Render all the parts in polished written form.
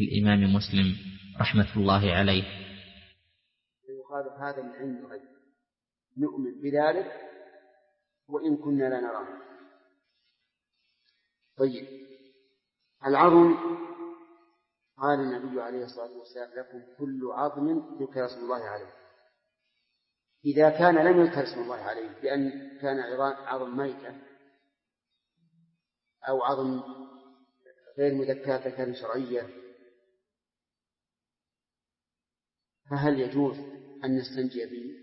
الإمام مسلم رحمة الله عليه. يقال هذا من عند الغيب، نؤمن بذلك وإن كنا لا نراه. طيب، العظم قال النبي عليه الصلاة والسلام لكم كل عظم ذكر اسم الله عليه. إذا كان لم يذكر اسم الله عليه بأن كان عظم ميتة أو عظم غير مذكاة ذكر شرعية، فهل يجوز أن نستنجي به؟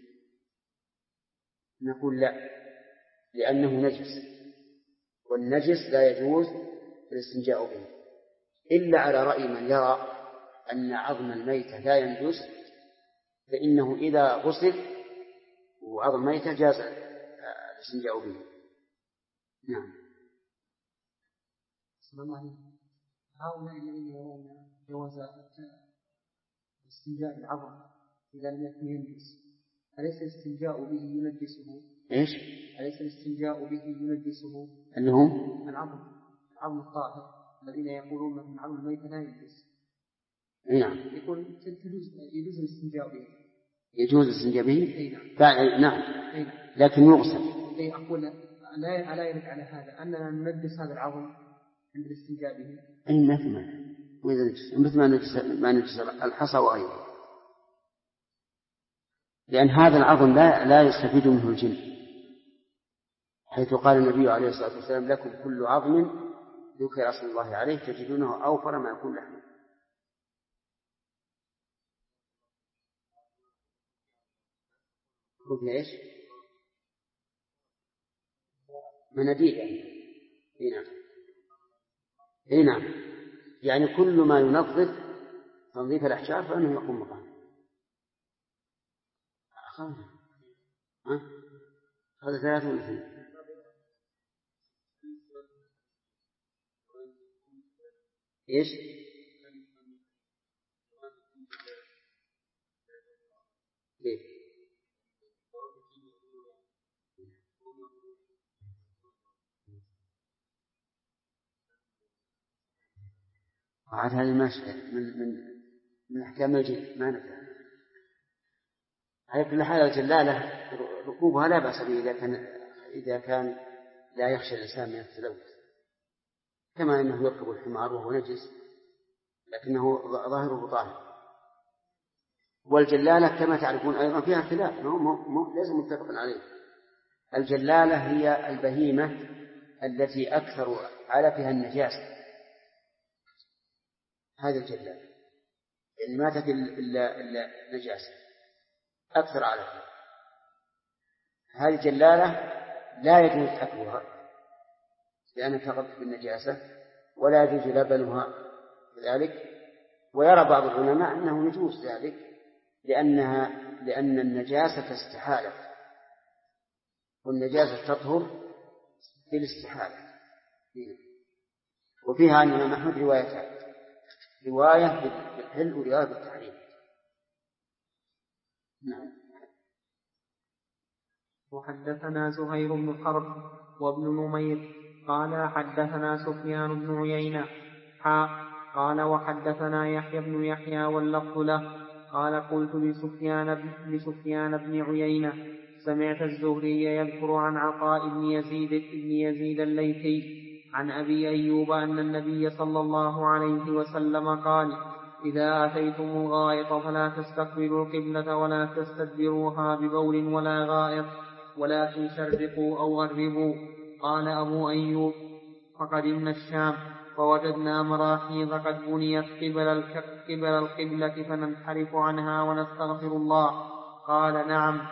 نقول لا، لأنه نجس، والنجس لا يجوز الاستنجاء به إلا على رأي من يرى أن عظم الميتة لا ينجس، فإنه إذا غسل وعظم ميتة جاز الاستنجاء به. نعم. هؤلاء الذين يرون جواز الاستنجاء بالعظم إذا لم يكن ينجس، أليس الاستنجاء به ينجسه؟ إيش؟ أليس الاستنجاء به ينجسه؟ أنهم العظم الطاهر الذين يقولون من عظم الميت لا ينجس. نعم. يقول يجوز الاستنجاء به. يجوز الاستنجاء به؟ نعم. لكن يغسل. أقول لا يرد على هذا أننا ننجس هذا العظم عند الاستنجاء به. أي ما في مانع، مثل ما نجس الحصى وغيره، لأن هذا العظم لا يستفيد منه الجن، حيث قال النبي عليه الصلاة والسلام لكم كل عظم ذكر اسم الله عليه تجدونه أوفر ما يكون لحمه. قلنا إيش؟ مناديل يعني. إيه نعم، يعني كل ما ينظف تنظيف الأحجار فإنه يقوم مقام. هذا 3 ولا 2؟ إيش؟ ليه؟ وعاد هذه ماشية من أحكام الجن ما نفهم. على كل حال الجلالة ركوبها لا بأس به إذا كان لا يخشى الإنسان من التلوث، كما أنه يركب الحمار وهو نجس لكنه ظاهره طاهر. والجلالة كما تعرفون أيضا فيها خلاف، ليس متفق عليه. الجلالة هي البهيمة التي أكثر علفها النجاسة، هذا الجلالة يعني ما تأكل إلا نجاسة أكثر علفها. هذه الجلالة لا يجوز أكلها لأنها تغطي بالنجاسة، ولا يجوز لبنها كذلك. ويرى بعض العلماء أنه يجوز ذلك لأن النجاسة استحالت، والنجاسة تطهر بالاستحالة. وفيها عن الإمام أحمد روايتان، رواية بالحل ورواية بالتحريم. نعم. وحدثنا زهير بن حرب وابن نمير قال حدثنا سفيان بن عيينة قال وحدثنا يحيى بن يحيى واللفظ له قال قلت لسفيان بن عيينة سمعت الزهري يذكر عن عطاء بن يزيد الليثي عن أبي أيوب أن النبي صلى الله عليه وسلم قال إذا أتيتم الغائط فلا تستقبلوا القبلة ولا تستدبروها ببول ولا غائط ولكن شرقوا أو غربوا. قال أبو أيوب فقدمنا الشام فوجدنا مراحيض قد بنيت قبل القبلة فننحرف عنها ونستغفر الله. قال نعم.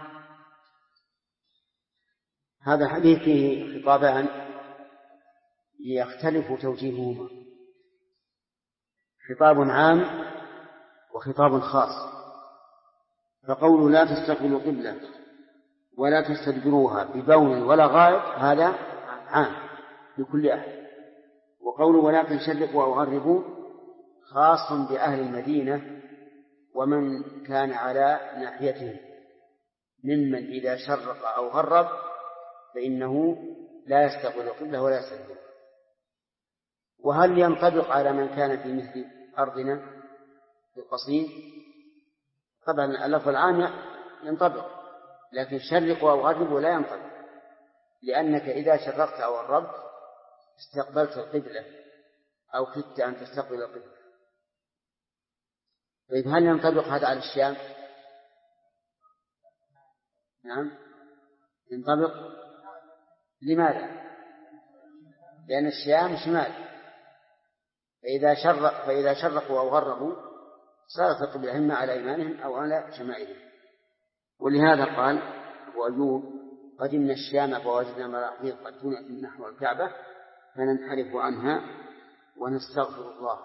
هذا الحديث فيه خطابان يختلف توجيههما، خطاب عام وخطاب خاص. فقول لا تستقبلوا قبلة ولا تستدبروها ببول ولا غائط هذا عام لكل أحد، وقول ولكن شرقوا أو غربوا خاص بأهل المدينة ومن كان على ناحيتهم ممن إذا شرق أو غرب فإنه لا يستقبل القبلة ولا يستدبرها. وهل ينطبق على من كان في مثل أرضنا؟ القصيم طبعا اللفظ العام ينطبق، لكن شرقوا أو غربوا لا ينطبق، لأنك إذا شرقت أو غربت استقبلت القبلة أو كدت أن تستقبل القبلة. طيب هل ينطبق هذا على الشام؟ نعم ينطبق. لماذا؟ لأن الشام شمال، فإذا شرقوا أو غربوا صارت القبلة إما على أيمانهم أو على شمائلهم. ولهذا قال أبو أيوب: قدمنا الشام فوجدنا مراحيض قد تنأت نحو الكعبة فننحرف عنها ونستغفر الله.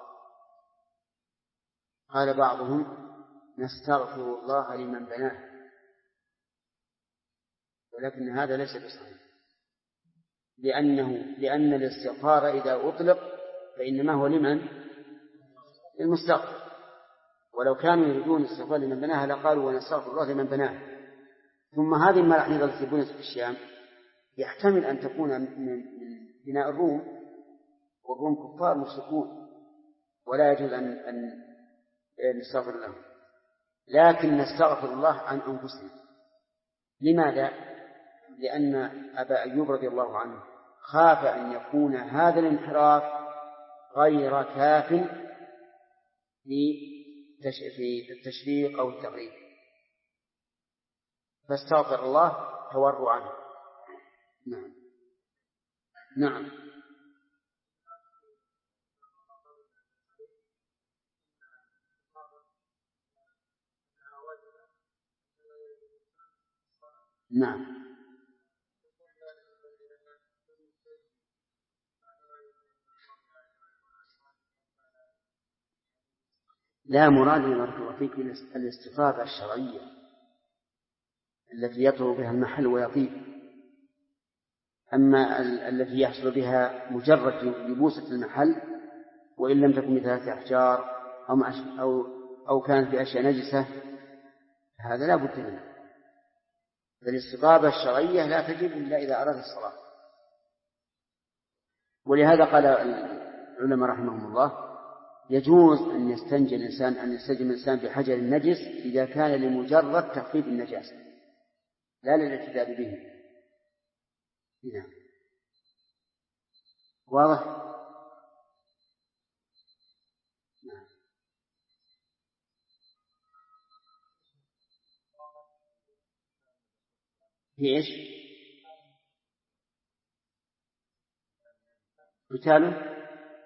قال بعضهم: نستغفر الله لمن بناه، ولكن هذا ليس بصحيح، لأن الاستغفار إذا أطلق فإنما هو لمن؟ للمستغفر. ولو كانوا يريدون الاستغفار لمن بناها لقالوا ونستغفر الله لمن بناه. ثم هذه المراحيض التي بنيت في الشام يحتمل أن تكون من بناء الروم، والروم كفار مشركون ولا يجوز أن نستغفر لهم، لكن نستغفر الله عن أنفسنا. لماذا؟ لأن أبا أيوب رضي الله عنه خاف أن يكون هذا الانحراف غير كاف في التشريق أو التغريب، فاستغفر الله تورعا. نعم نعم نعم. لا مراد بارك الله فيك الاستفاضة الشرعية التي يطهر بها المحل ويطيب، أما التي يحصل بها مجرد لبوسة المحل وإن لم تكن مثل أحجار أو كانت بأشياء نجسة هذا لا بد منه. فالاستطابة الشرعية لا تجب إلا إذا أراد الصلاة. ولهذا قال العلماء رحمهم الله: يجوز أن يستنجي الإنسان بحجر النجس إذا كان لمجرد تخفيف النجاسة لا للاعتداء به. نعم واضح؟ نعم. في إيش؟ قتال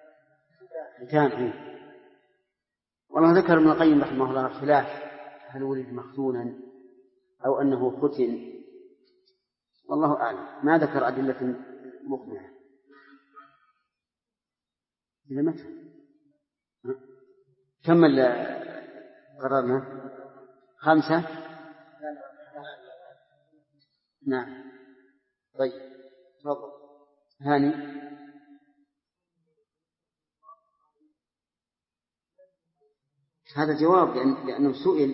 والله ذكر ابن القيم رحمه الله الخلاف هل ولد مختونا أو أنه ختن، والله أعلم، ما ذكر أدلة مقنعة. إذا متى كمل قررنا 5. نعم طيب تفضل هاني. هذا جواب لأنه سئل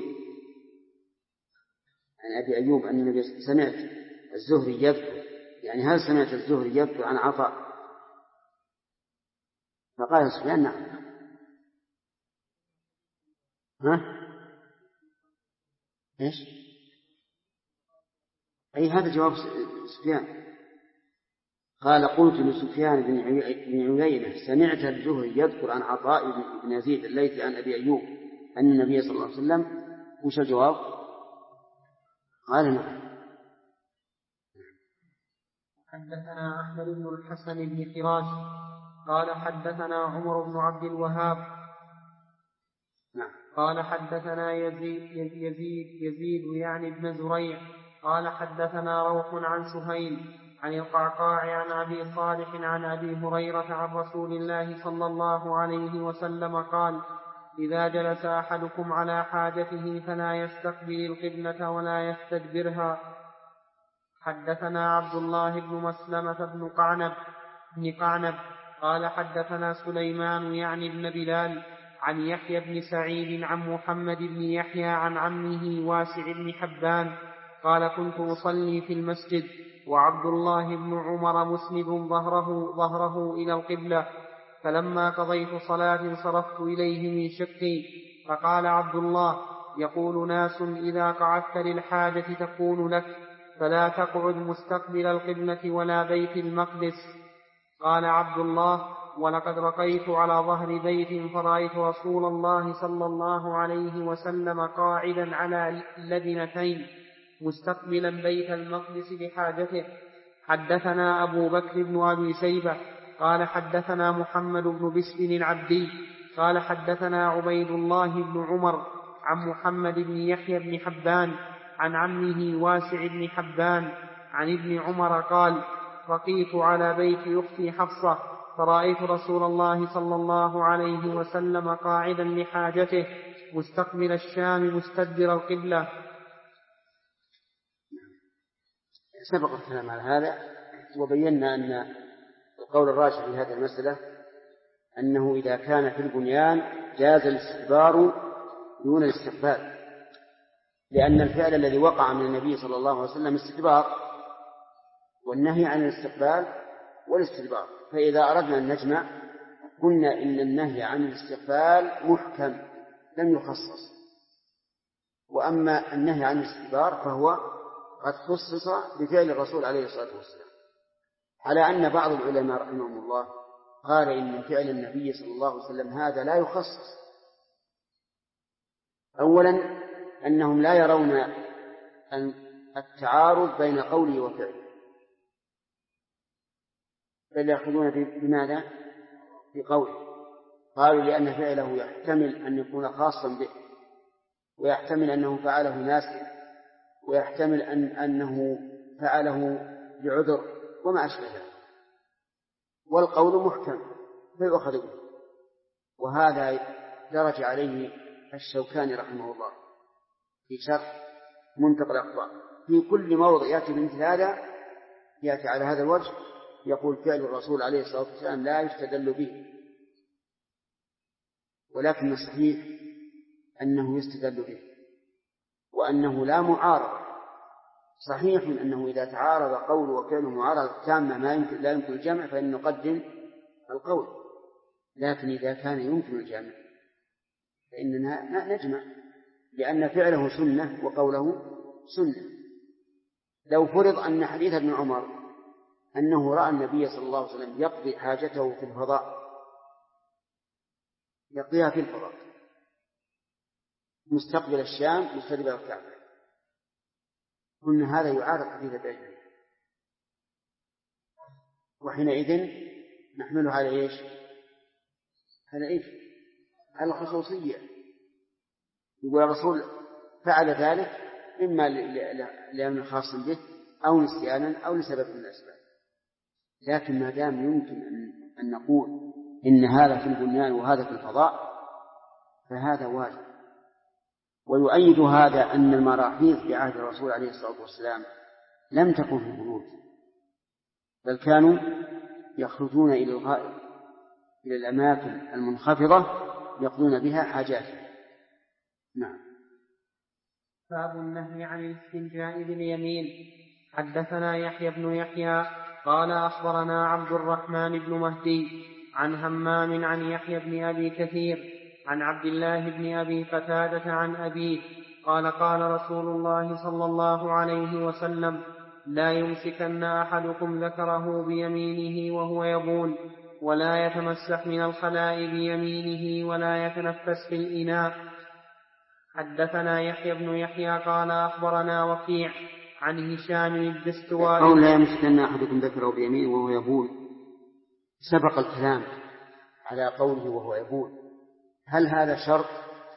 عن أبي أيوب أن النبي سمعت الزهري يذكر، يعني هل سمعت الزهري يذكر عن عطاء؟ فقال سفيان: نعم. إيش؟ أي هذا جواب سفيان. قال: قلت لسفيان بن عيينة: سمعت الزهري يذكر عن عطاء بن يزيد الليثي عن أبي أيوب أن النبي صلى الله عليه وسلم. وش الجواب؟ قال: نعم. حدثنا أحمد بن الحسن بن فراش قال حدثنا عمر بن عبد الوهاب قال حدثنا يزيد يعني ابن زريع قال حدثنا روح عن سهيل عن القعقاع عن أبي صالح عن أبي هريرة عن رسول الله صلى الله عليه وسلم قال: إذا جلس أحدكم على حاجته فلا يستقبل القبلة ولا يستدبرها. حدثنا عبد الله بن مسلمة بن قعنب قال حدثنا سليمان يعني بن بلال عن يحيى بن سعيد عن محمد بن يحيى عن عمه واسع بن حبان قال: كنت أصلي في المسجد وعبد الله بن عمر مسند ظهره إلى القبلة، فلما قضيت صلاة صرفت إليه من شقي فقال عبد الله: يقول ناس إذا قعدت للحاجة تكون لك، فلا تقعد مستقبل القبلة ولا بيت المقدس. قال عبد الله: ولقد رقيت على ظهر بيت فرأيت رسول الله صلى الله عليه وسلم قاعدا على لبنتين مستقبلا بيت المقدس لحاجته. حدثنا أبو بكر بن أبي شيبة قال حدثنا محمد بن بشر العبدي قال حدثنا عبيد الله بن عمر عن محمد بن يحيى بن حبان عن عمه واسع بن حبان عن ابن عمر قال: رقيت على بيت أختي حفصة فرأيت رسول الله صلى الله عليه وسلم قاعدا لحاجته مستقبل الشام مستدبر القبلة. سبق الكلام على هذا وبينا أن القول الراجح في هذه المسألة أنه إذا كان في البنيان جاز الاستدبار دون الاستقبال، لأن الفعل الذي وقع من النبي صلى الله عليه وسلم استدبار، والنهي عن الاستقبال والاستدبار. فإذا أردنا أن نجمع قلنا إن النهي عن الاستقبال محكم لم يخصص، وأما النهي عن الاستدبار فهو قد خصص بفعل الرسول عليه الصلاة والسلام، على أن بعض العلماء رحمهم الله قال إن فعل النبي صلى الله عليه وسلم هذا لا يخصص. أولا أنهم لا يرون أن التعارض بين قوله وفعله، بل يأخذون بماذا؟ بقوله. قالوا لأن فعله يحتمل أن يكون خاصا به، ويحتمل أنه فعله ناسيا، ويحتمل أنه فعله بعذر وما أشبه ذلك، والقول محكم فيؤخذ به. وهذا درج عليه الشوكاني رحمه الله في شرح منتقى الأخبار، في كل موضع يأتي بمثل هذا يأتي على هذا الوجه يقول فعل الرسول عليه الصلاة والسلام لا يستدل به، ولكن الصحيح أنه يستدل به، وأنه لا معارض. صحيح أنه إذا تعارض قول وفعل معارضة تامة لا يمكن الجمع فإن نقدم القول، لكن إذا كان يمكن الجمع فإننا نجمع، لأن فعله سنة وقوله سنة. لو فرض أن حديث ابن عمر أنه رأى النبي صلى الله عليه وسلم يقضي حاجته في الفضاء، يقضيها في الفضاء مستقبل الشام مستدبر الكعبة، قلنا هذا يعارض حديث ابن، وحينئذ نحمله على إيش؟ على إيش؟ على الخصوصية. يقول الرسول فعل ذلك إما لأمر خاص به أو نسيانا أو لسبب من الأسباب. لكن ما دام يمكن أن نقول إن هذا في البنيان وهذا في الفضاء فهذا واجب. ويؤيد هذا أن المراحيض في عهد الرسول عليه الصلاة والسلام لم تكن في البيوت، بل كانوا يخرجون إلى الغائط، إلى الأماكن المنخفضة يقضون بها حاجاتهم. نعم. باب النهي عن الاستنجاء باليمين. حدثنا يحيى بن يحيى قال أخبرنا عبد الرحمن بن مهدي عن همام عن يحيى بن أبي كثير عن عبد الله بن أبي قتادة عن أبيه قال قال رسول الله صلى الله عليه وسلم: لا يمسكن أحدكم ذكره بيمينه وهو يبول، ولا يتمسح من الخلاء بيمينه، ولا يتنفس في الإناء. حدثنا يحيى بن يحيى قال أخبرنا وكيع عن هشام الدستوائي. قول لا يمسكن أحدكم ذكره بيمينه وهو يبول، سبق الكلام على قوله وهو يبول، هل هذا شرط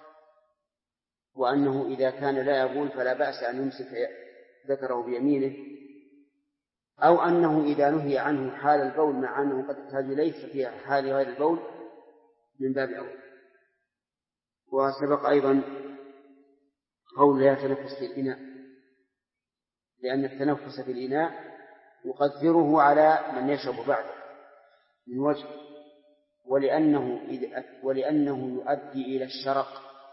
وأنه إذا كان لا يبول فلا بأس أن يمسك ذكره بيمينه، أو أنه إذا نهي عنه حال البول مع أنه قد يحتاج إليه ففي حال غير البول من باب أول. وسبق أيضا قول لا يتنفس في الإناء، لأن التنفس في الإناء يقدره على من يشرب بعده من وجه، ولأنه يؤدي إلى الشرق،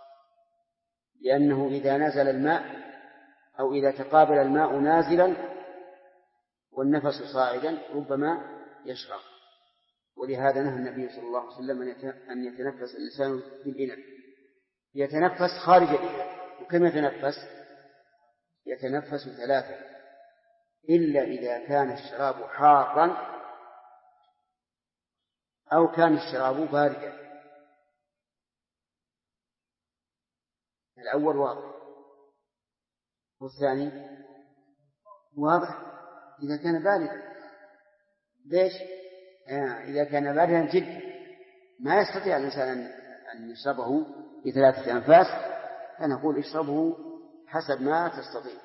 لأنه إذا نزل الماء أو إذا تقابل الماء نازلا والنفس صاعدا ربما يشرق، ولهذا نهى النبي صلى الله عليه وسلم أن يتنفس الإنسان في الإناء. يتنفس خارج الإناء. وكم يتنفس؟ يتنفس 3 إلا إذا كان الشراب حارا أو كان الشراب باردا. الأول واضح، والثاني واضح إذا كان باردا. ليش؟ إذا كان باردا جدا ما يستطيع الإنسان أن يشربه ب3 أنفاس، فنقول اشربه حسب ما تستطيع.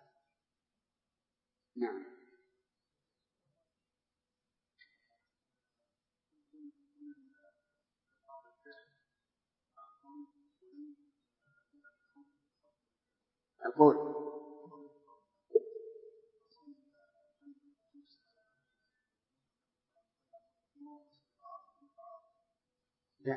نعم. أقول لا،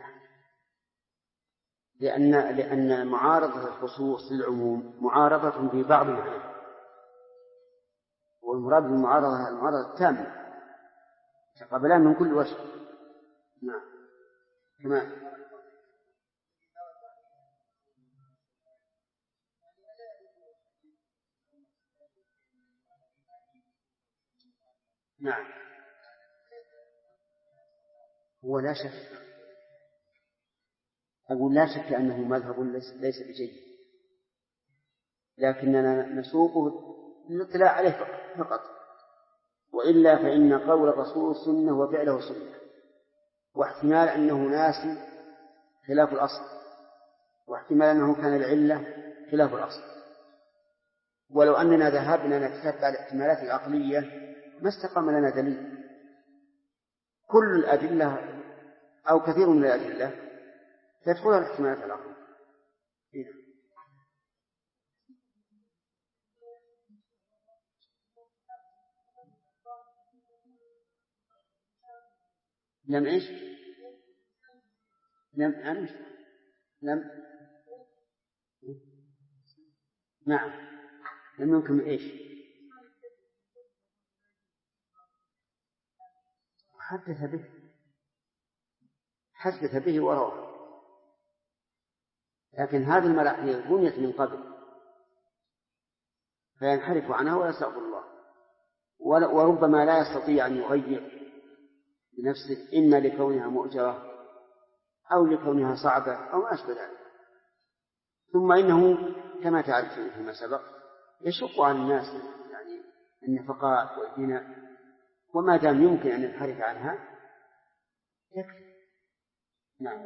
لأن معارضة الخصوص للعموم معارضة في بعض المعنى، والمراد بالمعارضة المعارضة التامة تقبلان من كل وجه. نعم. كما نعم. هو لا شك، أقول لا شك أنه مذهب ليس بجيد، لكننا نسوقه للاطلاع عليه فقط، وإلا فإن قول الرسول سنة وفعله سنة، واحتمال أنه ناسي خلاف الأصل، واحتمال أنه كان العلة خلاف الأصل. ولو أننا ذهبنا نتتبع الاحتمالات العقلية ما استقام لنا دليل. كل الأدلة أو كثير من الأدلة تدخلها الاحتمالات العقلية. لم إيش؟ لم نعم. لم يمكن إيش؟ حدث به وروى، لكن هذه الملاحظة بنيت من قبل فينحرف عنها ويستغفر الله، وربما لا يستطيع أن يغير بنفسه، إما لكونها مؤجرة أو لكونها صعبة أو ما أشبه ذلك. ثم إنه كما تعرفون فيما سبق يشق عن الناس يعني النفقات والبناء، وما دام يمكن أن ينحرف عنها يكفي. نعم.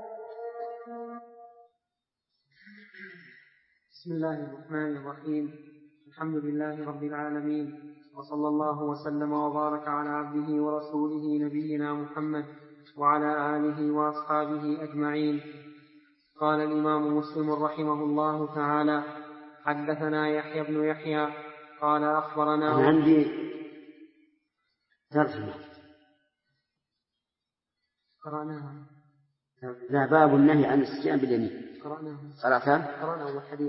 بسم الله الرحمن الرحيم. الحمد لله رب العالمين، وصلى الله وسلم وبارك على عبده ورسوله نبينا محمد وعلى آله وأصحابه أجمعين. قال الإمام مسلم رحمه الله تعالى: حدثنا يحيى بن يحيى قال أخبرنا. أنا عندي ترجمة قرأناها. لا، باب النهي عن الاستئذان باليمين. قرأناه الحديث.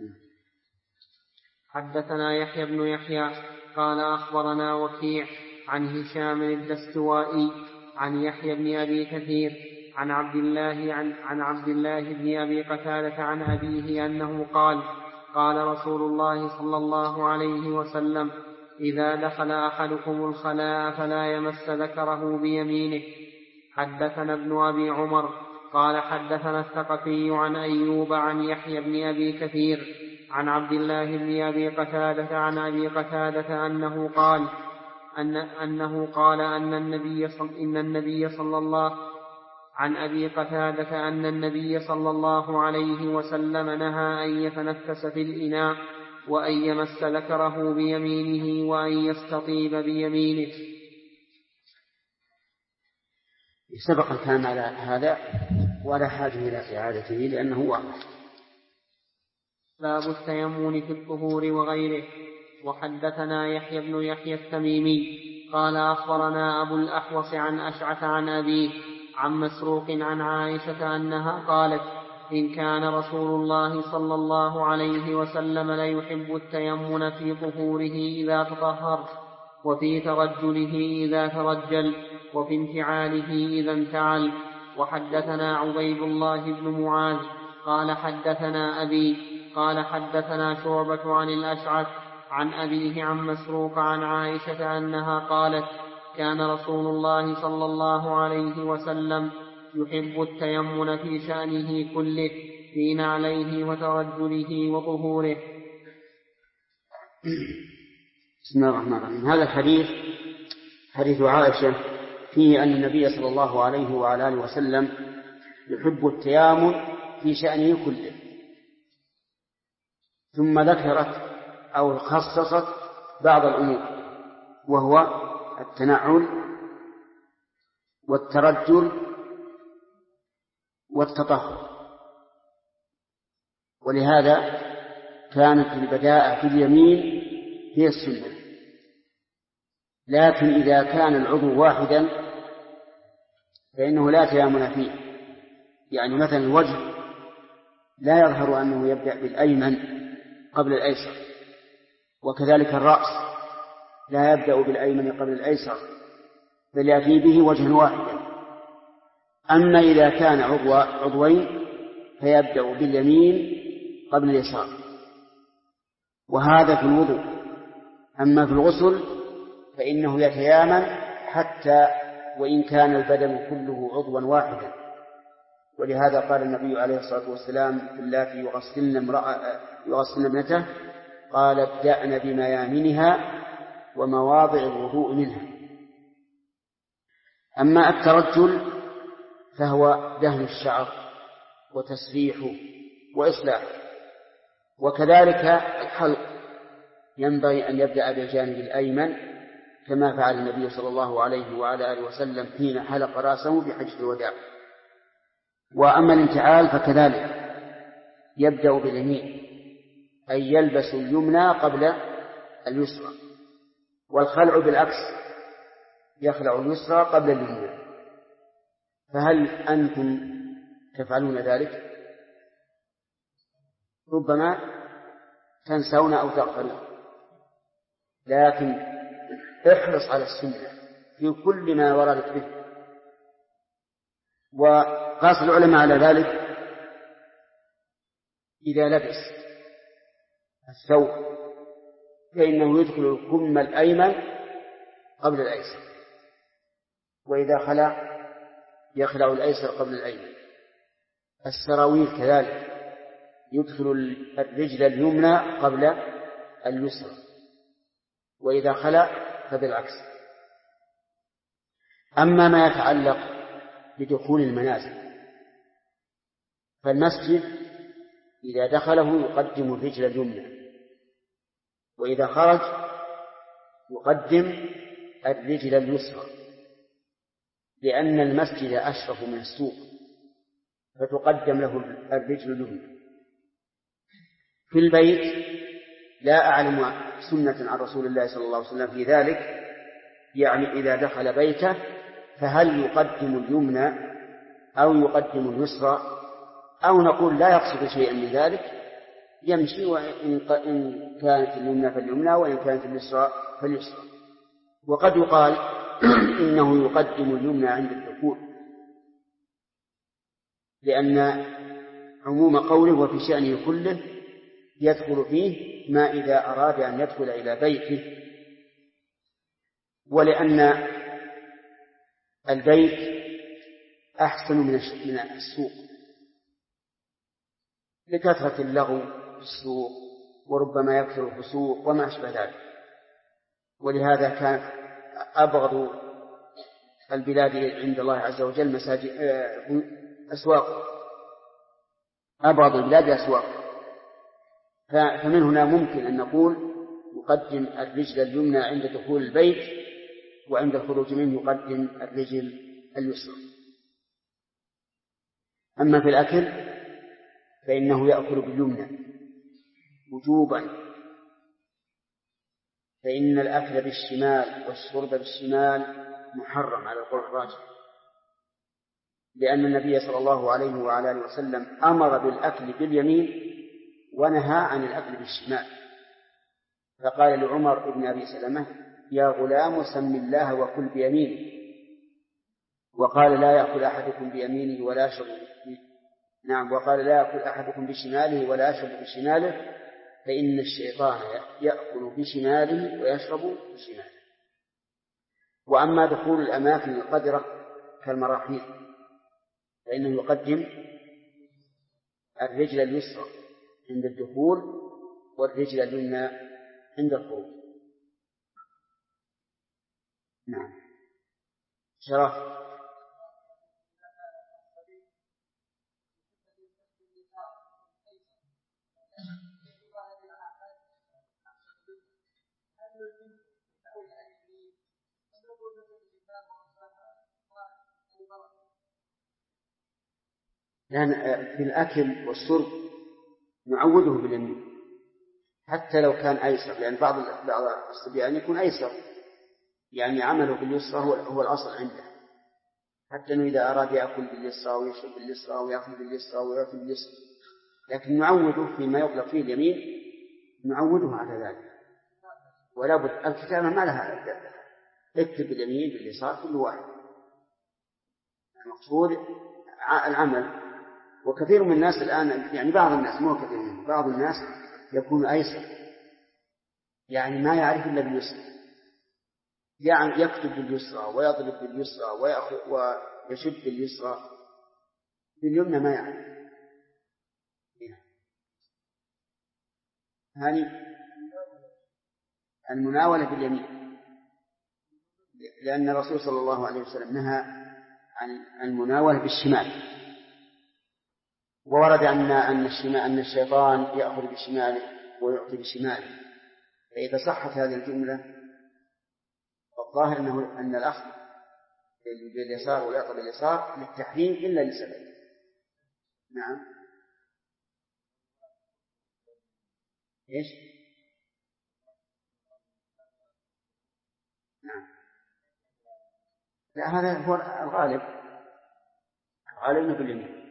حدثنا يحيى بن يحيى قال أخبرنا وكيع عن هشام الدستوائي عن يحيى بن أبي كثير عن عبد الله بن أبي قتادة عن أبيه أنه قال: قال رسول الله صلى الله عليه وسلم: إذا دخل أحدكم الخلاء فلا يمس ذكره بيمينه. حدثنا ابن أبي عمر قال حدثنا الثقفي عن أيوب عن يحيى بن أبي كثير عن عبد الله بن أبي قتادة عن أبي قتادة أنه قال أن النبي صلى الله عليه وسلم نهى أن يتنفس في الإناء، وأن يمس ذكره بيمينه، وأن يستطيب بيمينه. سبق الكلام على هذا ولا حاجة إلى إعادته لأنه واضح. باب التيمم في الطهور وغيره. وحدثنا يحيى بن يحيى التميمي قال أخبرنا أبو الأحوص عن أشعث عن أبيه عن مسروق عن عائشة أنها قالت: إن كان رسول الله صلى الله عليه وسلم ليحب التيمم في طهوره إذا تطهر، وفي ترجله إذا ترجل، وفي انفعاله إذا انفعل. وحدثنا عبيد الله بن معاذ قال حدثنا أبي قال حدثنا شعبة عن الأشعث عن أبيه عن مسروق عن عائشة أنها قالت كان رسول الله صلى الله عليه وسلم يحب التيمن في شأنه كله في نعليه وترجله وطهوره. بسم الله الرحمن الرحيم. هذا الحديث حديث عائشة فيه أن النبي صلى الله عليه وعلى آله وسلم يحب التيامن في شأنه كله، ثم ذكرت أو خصصت بعض الأمور، وهو التنعل والترجل والتطهر. ولهذا كانت البداءة في اليمين هي السنة، لكن إذا كان العضو واحدا فإنه لا تيامن فيه. يعني مثلا الوجه لا يظهر أنه يبدأ بالأيمن قبل الأيسر، وكذلك الرأس لا يبدأ بالأيمن قبل الأيسر، بل يأتي به وجها واحدا. أما إذا كان عضوين فيبدأ باليمين قبل اليسار، وهذا في الوضوء. أما في الغسل فإنه يتيامن حتى وإن كان البدن كله عضوا واحدا. ولهذا قال النبي عليه الصلاة والسلام في اللاتي يغسلن ابنته قال ابدأن بميامنها ومواضع الوضوء منها. أما الترجل فهو دهن الشعر وتسريحه وإصلاحه، وكذلك الحلق ينبغي أن يبدأ بالجانب الأيمن كما فعل النبي صلى الله عليه وعلى آله وسلم حين حلق رأسه في حجة الوداع. وأما الانتعال فكذلك يبدأ باليمين، أي يلبس اليمنى قبل اليسرى، والخلع بالعكس يخلع اليسرى قبل اليمنى. فهل أنتم تفعلون ذلك؟ ربما تنسون أو تغفلون، لكن احرص على السنة في كل ما وردت به. وقاس العلماء على ذلك إذا لبس الثوب فإنه يدخل الكم الأيمن قبل الأيسر، وإذا خلع يخلع الأيسر قبل الأيمن. السراويل كذلك يدخل الرجل اليمنى قبل اليسرى، وإذا خلع فبالعكس. أما ما يتعلق بدخول المنازل فالمسجد إذا دخله يقدم الرجل اليمنى، وإذا خرج يقدم الرجل اليسرى، لأن المسجد أشرف من السوق فتقدم له الرجل اليمنى. في البيت لا أعلم سنة عن رسول الله صلى الله عليه وسلم في ذلك، يعني إذا دخل بيته فهل يقدم اليمنى أو يقدم اليسرى، أو نقول لا يقصد شيئا من ذلك يمشي، وإن كانت اليمنى فاليمنى وإن كانت اليسرى فاليسرى. وقد يقال إنه يقدم اليمنى عند الدخول، لأن عموم قوله وفي شأنه كله يدخل فيه ما إذا أراد أن يدخل إلى بيته، ولأن البيت أحسن من السوق لكثرة اللغو في السوق، وربما يكثر الفسوق وما أشبه ذلك. ولهذا كانت أبغض البلاد عند الله عز وجل أسواق، أبغض البلاد أسواق. فمن هنا ممكن أن نقول يقدم الرجل اليمنى عند دخول البيت، وعند الخروج منه يقدم الرجل اليسرى. أما في الأكل فإنه يأكل باليمنى وجوبا، فإن الأكل بالشمال والشرب بالشمال محرم على القول الراجح، لأن النبي صلى الله عليه وعلى آله وسلم أمر بالأكل باليمين ونهى عن الأكل بالشمال. فقال لعمر بن أبي سلمة يا غلام سم الله وكل بيمينه، وقال لا يأكل أحدكم بيمينه ولا يشرب نعم. وقال لا يأكل أحدكم بشماله ولا يشرب بشماله فإن الشيطان يأكل بشماله ويشرب بشماله. وأما دخول الأماكن القذرة كالمراحيض فإنه يقدم الرجل اليسرى عند الدخول والرجل اليمنى عند الخروج. نعم. شرف. لأن في الأكل والشرب نعوده باليمين حتى لو كان أيسر، لأن بعض الصبيان يكون أيسر، يعني عمله باليسرى هو الأصل عنده، حتى أنه إذا أراد يأكل باليسرى ويشرب باليسرى ويأكل باليسرى ويأكل باليسرى، لكن نعوده فيما يطلق فيه اليمين نعوده على ذلك. ولا بد الكتابة ما لها اكتب باليمين باليسار كل واحد، المقصود العمل. وكثير من الناس الآن، يعني بعض الناس مو كثير منهم، بعض الناس يكون أيسر، يعني ما يعرف إلا باليسرى، يعني يكتب باليسرى ويضرب باليسرى ويشد باليسرى، باليمنى ما يعرف. هذه المناولة باليمين، لأن الرسول صلى الله عليه وسلم نهى عن المناولة بالشمال، وورد أن الشيطان يأخذ بشماله ويعطي بشماله، فإذا صحت هذه الجملة فالظاهر أن الأخذ باليسار والإعطاء باليسار للتحريم إلا لسبب. نعم. إيش؟ نعم. لا، هذا هو الغالب، الغالب باليمين.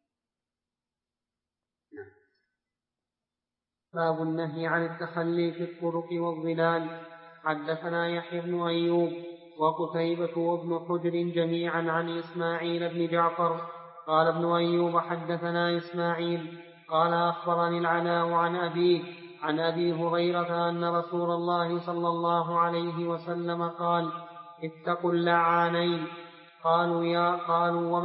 باب النهي عن التخلي في الطرق والظلال. حدثنا يحيى بن أيوب وقتيبة وابن حجر جميعا عن إسماعيل بن جعفر قال ابن أيوب حدثنا إسماعيل قال أخبرني العلاء عن أبي هريرة أن رسول الله صلى الله عليه وسلم قال اتقوا اللعانين. قالوا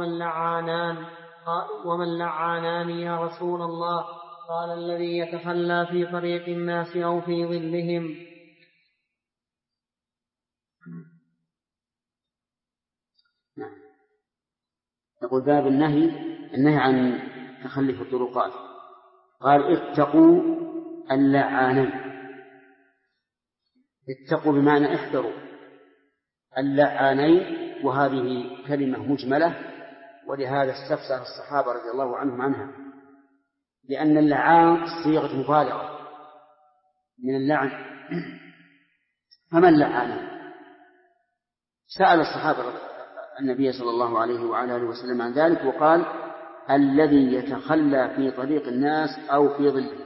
ومن لعانان يا رسول الله؟ قال الذي يتخلى في طريق الناس أو في ظلهم. يقول باب النهي عن تخلي في الطرقات. قال اتقوا اللعانين. اتقوا بمعنى احذروا اللعانين، وهذه كلمة مجملة، ولهذا استفسر الصحابة رضي الله عنهم عنها، لأن اللعان صيغة مبالغة من اللعن. فما اللعان؟ سأل الصحابة النبي صلى الله عليه وعلى آله وسلم عن ذلك، وقال الذي يتخلى في طريق الناس أو في ظله.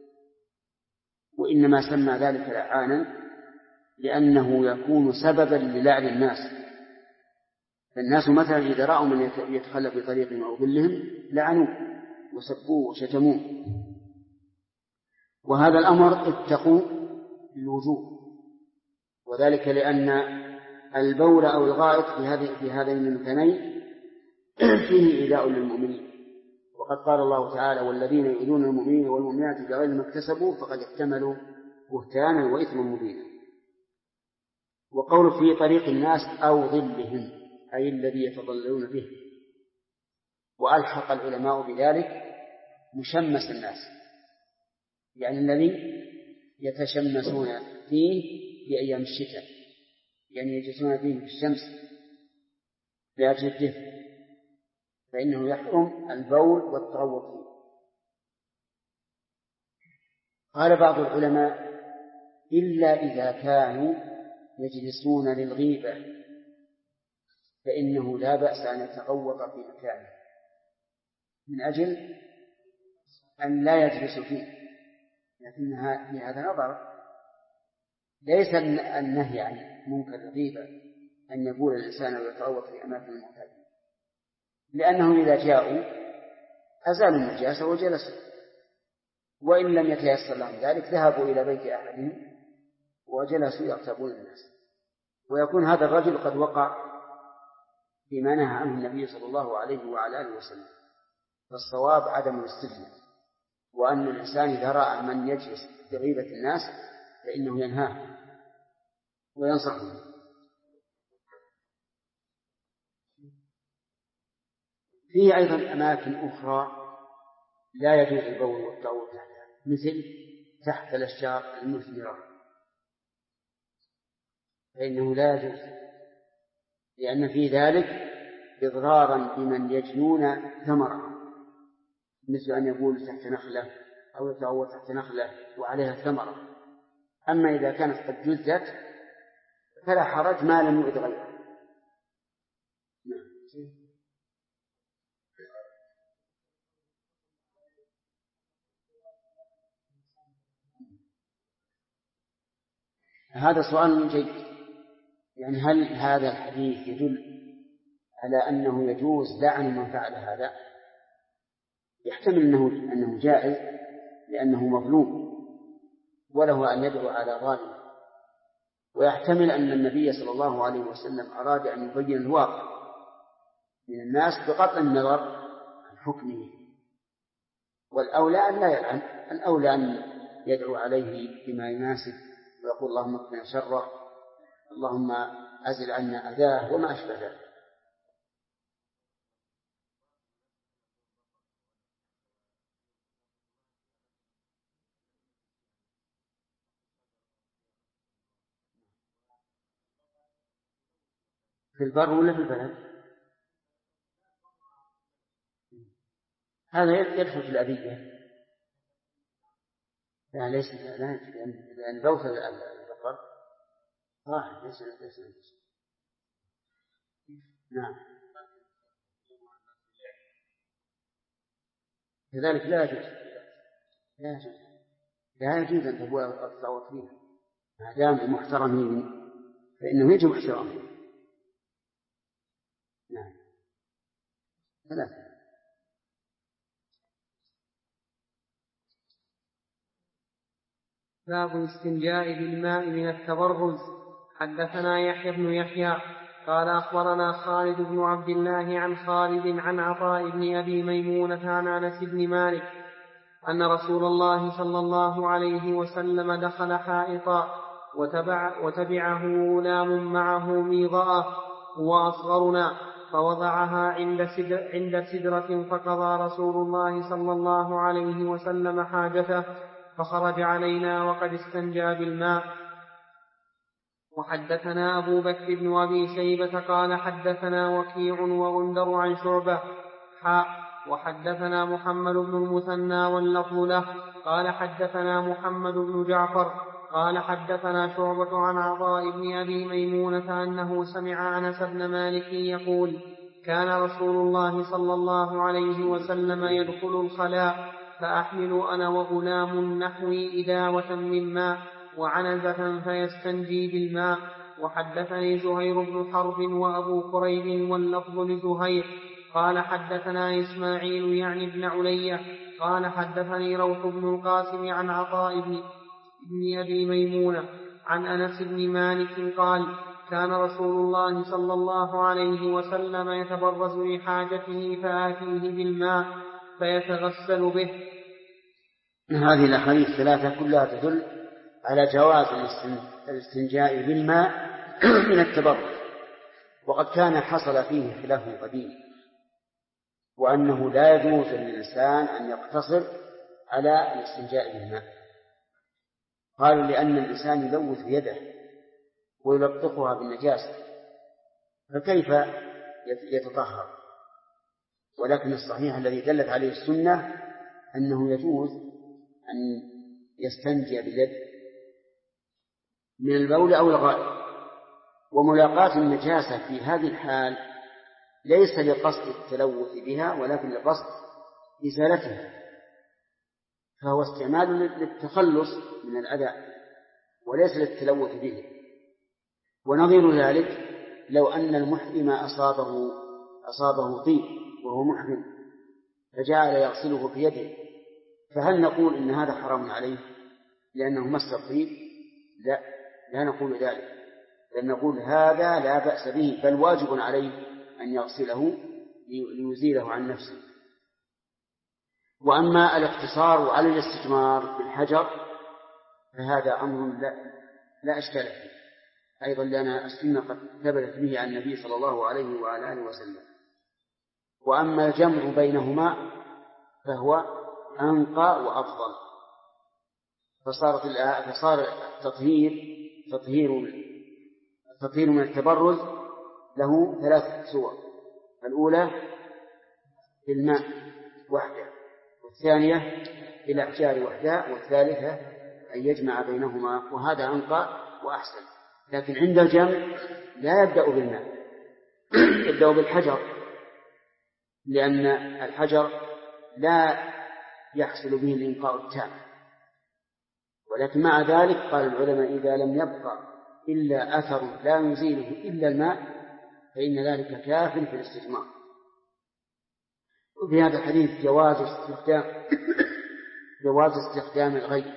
وإنما سمى ذلك لعانا لأنه يكون سببا للعن الناس. فالناس مثلا إذا رأوا من يتخلى في طريقهم أو ظلهم لعنوه وسبوه وشتموه. وهذا الأمر اتقوا الوجوب، وذلك لأن البول أو الغائط في هذين المكانين فيه إيذاء للمؤمنين، وقد قال الله تعالى والذين يؤذون المؤمنين والمؤمنات بغير ما اكتسبوا فقد احتملوا بهتانا وإثما مبينا. وقول في طريق الناس أو ظلهم أي الذي يتضللون به، وألحق العلماء بذلك مشمس الناس، يعني الذي يتشمسون فيه في أيام الشتاء، يعني يجلسون فيه في الشمس لأجل الدفء، فإنه يحرم البول والتروق فيه. قال بعض العلماء إلا إذا كانوا يجلسون للغيبة فإنه لا بأس أن يتغوط في مكانه من أجل أن لا يجلس فيه، لكن هذا نظر. ليس النهي عن منكر الغيبة أن يقول الإنسان ويتغوط في أماكن المعتادين، لأنهم إذا جاءوا أزالوا النجاسة وجلسوا، وإن لم يتيسر لهم ذلك ذهبوا إلى بيت أحدهم وجلسوا يغتابون الناس. ويكون هذا الرجل قد وقع فيما نهى عنه النبي صلى الله عليه وعلى آله وسلم. فالصواب عدم الاستثناء، وأن الإنسان إذا رأى من يجلس بغيبة الناس فإنه ينهاه وينصحه. فيه أيضا أماكن أخرى لا يجوز البول والتعوذ تحتها، مثل تحت الأشجار المثمرة، فإنه لا يجوز، لأن في ذلك إضرارا بمن يجنون ثمرة، مثل أن يقول تحت نخلة أو يتعوذ تحت نخلة وعليها ثمرة. أما إذا كانت قد جزت فلا حرج ما لم يؤذ غيره. هذا سؤال جيد. يعني هل هذا الحديث يدل على أنه يجوز لعن من فعل هذا؟ يحتمل أنه جائز لأنه مظلوم وله أن يدعو على ظالم، ويحتمل أن النبي صلى الله عليه وسلم أراد أن يبين الواقع من الناس بقطع النظر عن حكمه، والأولى أن لا يلعن، الأولى أن يدعو عليه بما يناسب ويقول اللهم اكفنا شره، اللهم أزل عنا أذاه وما أشبه ذلك. في البر ولا في البلد؟ هذا يدخل في الأبية. لا ليس، لأن بوث البقر واحد ليس. نعم، لذلك لا يجوز أن تبوء الصوت فيها ما دام محترمين، فإنه يجب احترامه. نعم. ثلاثة. باب الاستنجاء بالماء من التبرز. حدثنا يحيى بن يحيى قال أخبرنا خالد بن عبد الله عن خالد عن عطاء بن أبي ميمونة عن أنس بن مالك أن رسول الله صلى الله عليه وسلم دخل حائطا وتبعه غلام معه ميضأة وأصغرنا، فوضعها عند سدرة، فقضى رسول الله صلى الله عليه وسلم حاجته، فخرج علينا وقد استنجى بالماء. وحدثنا أبو بكر بن أبي شيبة قال حدثنا وكيع وغندر عن شعبة وحدثنا محمد بن المثنى واللفظ له قال حدثنا محمد بن جعفر قال حدثنا شعبة عن عطاء بن أبي ميمونة أنه سمع أنس بن مالك يقول كان رسول الله صلى الله عليه وسلم يدخل الخلاء فأحمل أنا وغلام نحوي إداوة من ماء وعنزة فيستنجي بالماء. وحدثني زهير بن حرب وأبو كريب واللفظ لزهير قال حدثنا إسماعيل يعني بن علية قال حدثني روح بن القاسم عن عطاء بن أبي ميمونة عن أنس بن مالك قال كان رسول الله صلى الله عليه وسلم يتبرز لحاجته فآتيه بالماء فيتغسل به. هذه الأحاديث الثلاثة كلها تدل على جواز الاستنجاء بالماء من التبرز، وقد كان حصل فيه خلاف قديم، وأنه لا يجوز للإنسان أن يقتصر على الاستنجاء بالماء. قالوا لأن الإنسان يلوث يده ويلطخها بالنجاسة، فكيف يتطهر؟ ولكن الصحيح الذي دلت عليه السنة أنه يجوز أن يستنجي باليد من البول أو الغائط. وملاقاة النجاسة في هذه الحال ليس لقصد التلوث بها ولكن لقصد إزالتها، فهو استعمال للتخلص من الأذى وليس للتلوث به. ونظير ذلك لو أن المحرم أصابه طيب وهو محرم فجعل يغسله في يده، فهل نقول إن هذا حرام عليه لأنه مس الطيب؟ لا نقول ذلك، بل نقول هذا لا بأس به، بل واجب عليه أن يغسله ليزيله عن نفسه. وأما الاقتصار على الاستجمار بالحجر فهذا أمر لا أشكال فيه أيضا، لأن السنة قد ثبتت به عن النبي صلى الله عليه وعلى آله وسلم. وأما الجمع بينهما فهو أنقى وأفضل، فصار التطهير من التبرز له 3 صور: الأولى بالماء وحده، والثانية بالأحجار وحدها، والثالثة أن يجمع بينهما، وهذا أنقى وأحسن. لكن عند الجمع لا يبدأ بالماء، يبدأ بالحجر، لأن الحجر لا يحصل به الإنقاء التام. ولكن مع ذلك قال العلماء إذا لم يبقى إلا أثر لا يزيله إلا الماء فإن ذلك كاف في الاستجمار. وفي هذا الحديث جواز استخدام الغيث،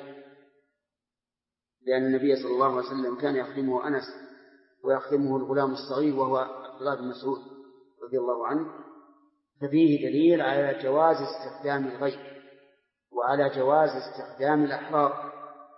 لأن النبي صلى الله عليه وسلم كان يخدمه أنس ويخدمه الغلام الصغير وهو عبد الله بن مسعود رضي الله عنه، ففيه دليل على جواز استخدام الغيث وعلى جواز استخدام الأحرار.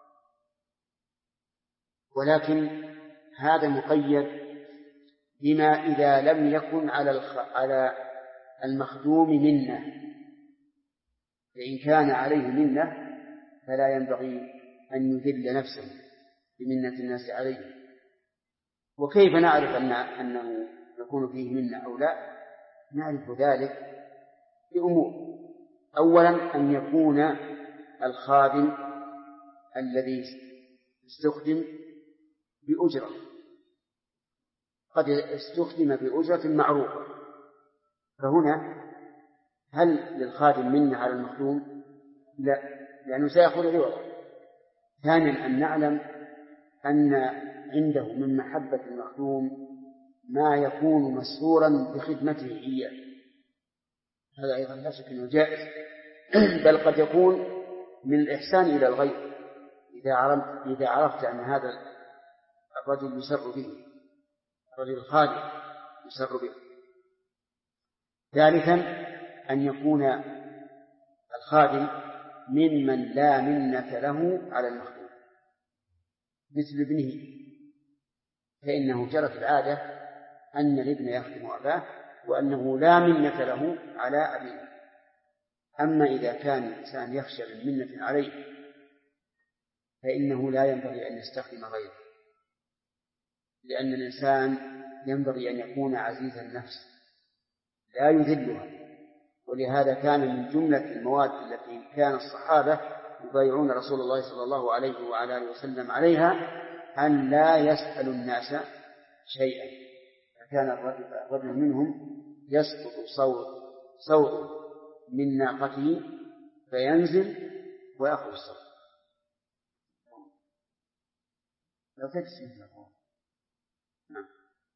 ولكن هذا مقيد بما إذا لم يكن على المخدوم منة، فإن كان عليه منة فلا ينبغي أن يذل نفسه بمنة الناس عليه. وكيف نعرف أنه يكون فيه منة أو لا؟ نعرف ذلك بأمور: أولا أن يكون الخادم الذي استخدم بأجرة، قد استخدم بأجرة معروفة، فهنا هل للخادم منة على المخدوم؟ لا، لأنه سيأخذ عوضا. ثانيا أن نعلم أن عنده من محبة المخدوم ما يكون مسرورا بخدمته إياه، هذا أيضا لا شك أنه جائز، بل قد يكون من الإحسان إلى الغير إذا عرفت أن هذا الرجل يسر به، الرجل الخادم يسر به. ثالثا أن يكون الخادم ممن لا منة له على المخدوم، مثل ابنه، فإنه جرت العادة أن الابن يخدم أباه وأنه لا منة له على أبيه. أما إذا كان الإنسان يخشى من منة عليه فإنه لا ينبغي أن يستخدم غيره، لأن الإنسان ينبغي أن يكون عزيز النفس لا يذلها. ولهذا كان من جملة المواد التي كان الصحابة يبايعون رسول الله صلى الله عليه وعلى آله وسلم عليها أن لا يسألوا الناس شيئا، فكان الرجل منهم يسقط صوت من ناقته فينزل ويأخذ الصوت. لو تجسم نعم.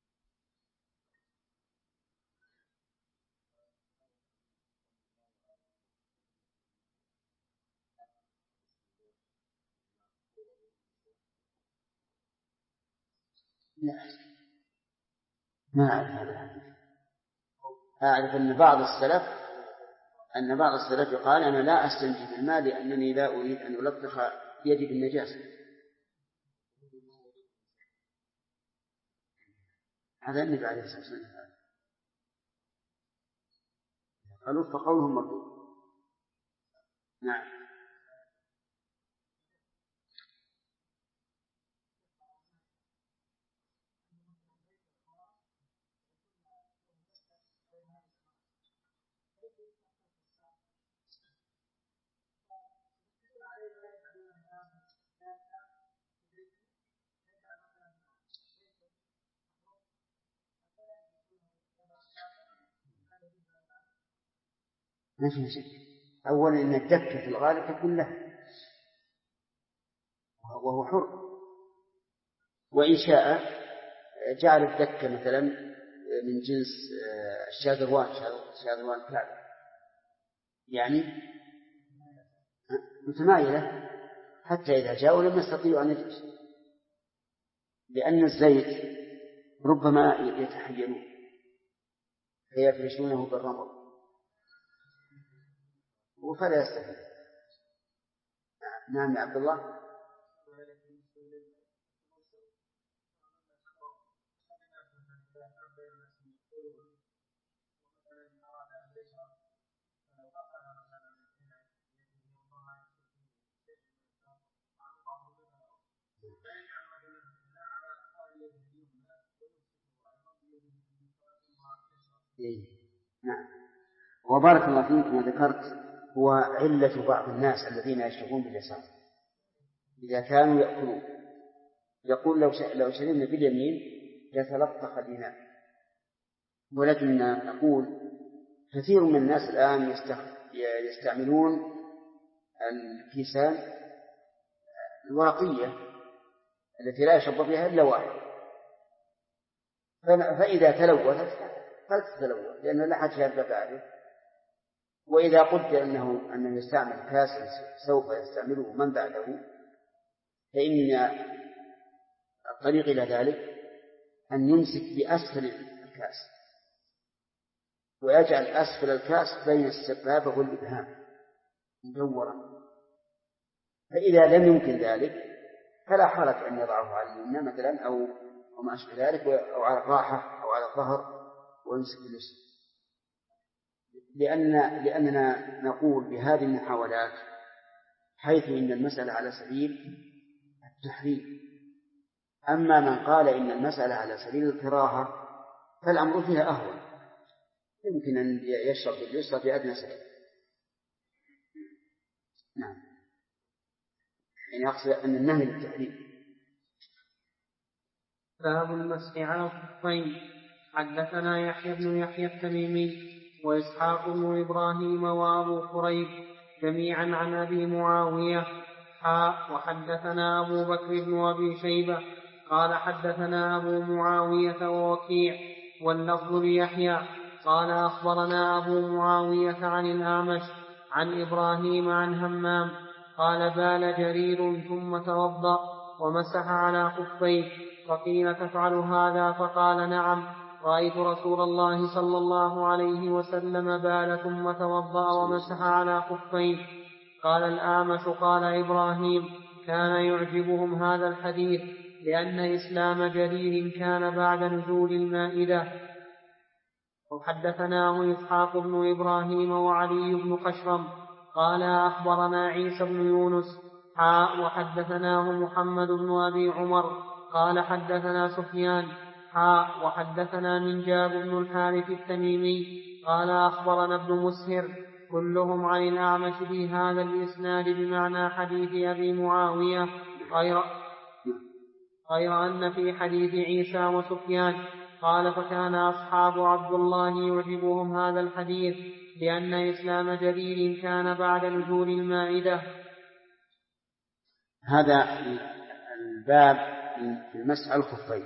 لا، ما أعرف هذا الحديث. أعرف أن بعض السلف يقال أنا لا أستنجي بالماء لأنني لا أريد أن ألطخ يدي بالنجاسة. هذا النبي عليه الصلاة والسلام قالوا فقولهم مردود. نعم. ما في شك. أولا إن الدكة في الغالب تكون له وهو حر، وإن شاء جعل الدكة مثلا من جنس الشاذروان كعب يعني متمايلة حتى إذا جاءوا لم يستطيعوا أن يجلسوا، لأن الزيت ربما يتحينون فيفرشونه بالرمل فلا يستفيد. نعم يا عبد الله. نعم. وبارك الله فيك ما ذكرت هو علة بعض الناس الذين يشربون باليسار إذا كانوا يأكلون، يقول لو شربنا باليمين يتلطخ الإناء، ولكن نقول كثير من الناس الآن يستعملون الكيسان الورقية التي لا يشرب بها إلا واحد، فإذا تلوثت فلتتلوث لأنه لا حد شرب بعده. وإذا قدر أنه يستعمل كاسا سوف يستعمله من بعده، فإن الطريق إلى ذلك أن يمسك بأسفل الكاس ويجعل أسفل الكاس بين السبابة والإبهام مدورا، فإذا لم يمكن ذلك فلا حرج أن يضعه على اليمنى مثلا أو ما أشبه ذلك، أو على الراحة أو على الظهر ويمسك باليسر. لأننا نقول بهذه المحاولات حيث إن المسألة على سبيل التحريم. أما من قال إن المسألة على سبيل الكراهة فالأمر فيها أهون، يمكن أن يشرب باليسرى في أدنى سبيل. نعم، يعني أقصد أن النهي للتحريم. باب المسح على الخفين. حدثنا يحيى بن يحيى التميمي وإسحاق بن إبراهيم وأبو كريب جميعا عن أبي معاوية وحدثنا أبو بكر بن أبي شيبة قال حدثنا أبو معاوية ووكيع واللفظ ليحيى قال أخبرنا أبو معاوية عن الأعمش عن إبراهيم عن همام قال بال جرير ثم توضأ ومسح على خفيه، فقيل تفعل هذا؟ فقال نعم، رأيت رسول الله صلى الله عليه وسلم بال ثم توضأ ومسح على خفيه. قال الأعمش قال إبراهيم كان يعجبهم هذا الحديث لأن إسلام جرير كان بعد نزول المائدة. وحدثناه إسحاق بن إبراهيم وعلي بن خشرم قال أخبرنا عيسى بن يونس وحدثناه محمد بن أبي عمر قال حدثنا سفيان وحدثنا منجاب بن الحارث التميمي قال أخبرنا ابن مسهر كلهم عن الأعمش بهذا الإسناد بمعنى حديث أبي معاوية غير أن في حديث عيسى وسفيان قال فكان أصحاب عبد الله يعجبهم هذا الحديث لأن إسلام جرير كان بعد نزول المائدة. هذا الباب في المسح على الخفين،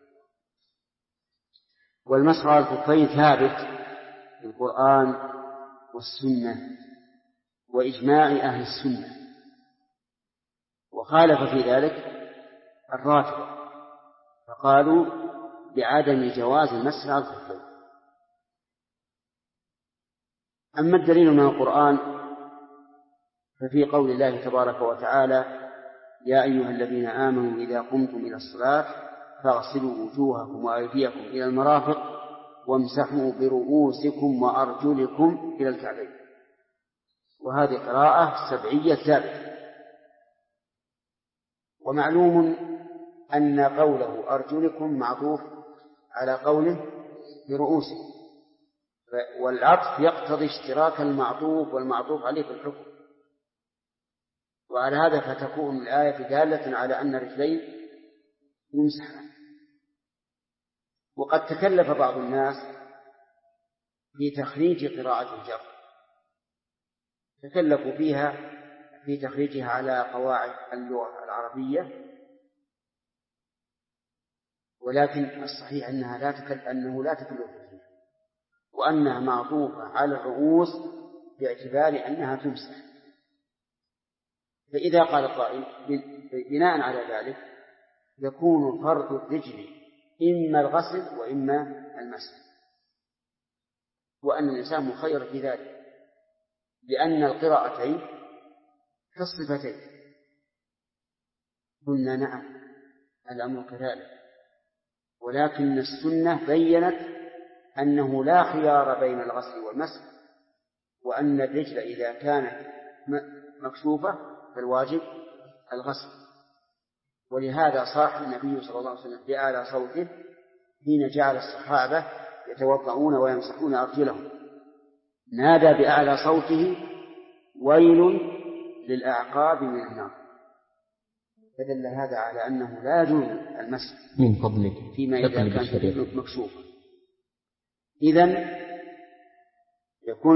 والمسح على الخفين ثابت في القرآن والسنة وإجماع أهل السنة، وخالف في ذلك الرافضة فقالوا بعدم جواز المسح على الخفين. أما الدليل من القرآن ففي قول الله تبارك وتعالى يا أيها الذين آمنوا إذا قمتم إلى الصلاة فاغسلوا وجوهكم وأيديكم إلى المرافق وامسحوا برؤوسكم وأرجلكم إلى الكعبين، وهذه قراءة سبعية ثابتة. ومعلوم أن قوله أرجلكم معطوف على قوله برؤوسكم، والعطف يقتضي اشتراك المعطوف والمعطوف عليه في الحكم، وعلى هذا فتكون الآية دالة على أن الرجلين يمسحان. وقد تكلف بعض الناس في تخريج قراءة الجر، تكلفوا فيها في تخريجها على قواعد اللغة العربية، ولكن الصحيح أنه لا تكلف فيها، وأنها معطوفة على الرؤوس باعتبار أنها تمسح. فإذا قال قائل بناء على ذلك يكون فرض الرجل إما الغسل وإما المسح، وأن الإنسان مخير في ذلك، لأن القراءتين كالصفتين. قلنا نعم الأمر كذلك، ولكن السنة بيّنت أنه لا خيار بين الغسل والمسح، وأن الرجل إذا كانت مكشوفة فالواجب الغسل. ولهذا صاح النبي صلى الله عليه وسلم بأعلى صوته حين جعل الصحابة يتوضؤون ويمسحون أرجلهم، نادى بأعلى صوته: ويل للأعقاب من النار. فدل هذا على أنه لا يجوز المسح من فضلك فيما إذا كان مكشوفا. إذن يكون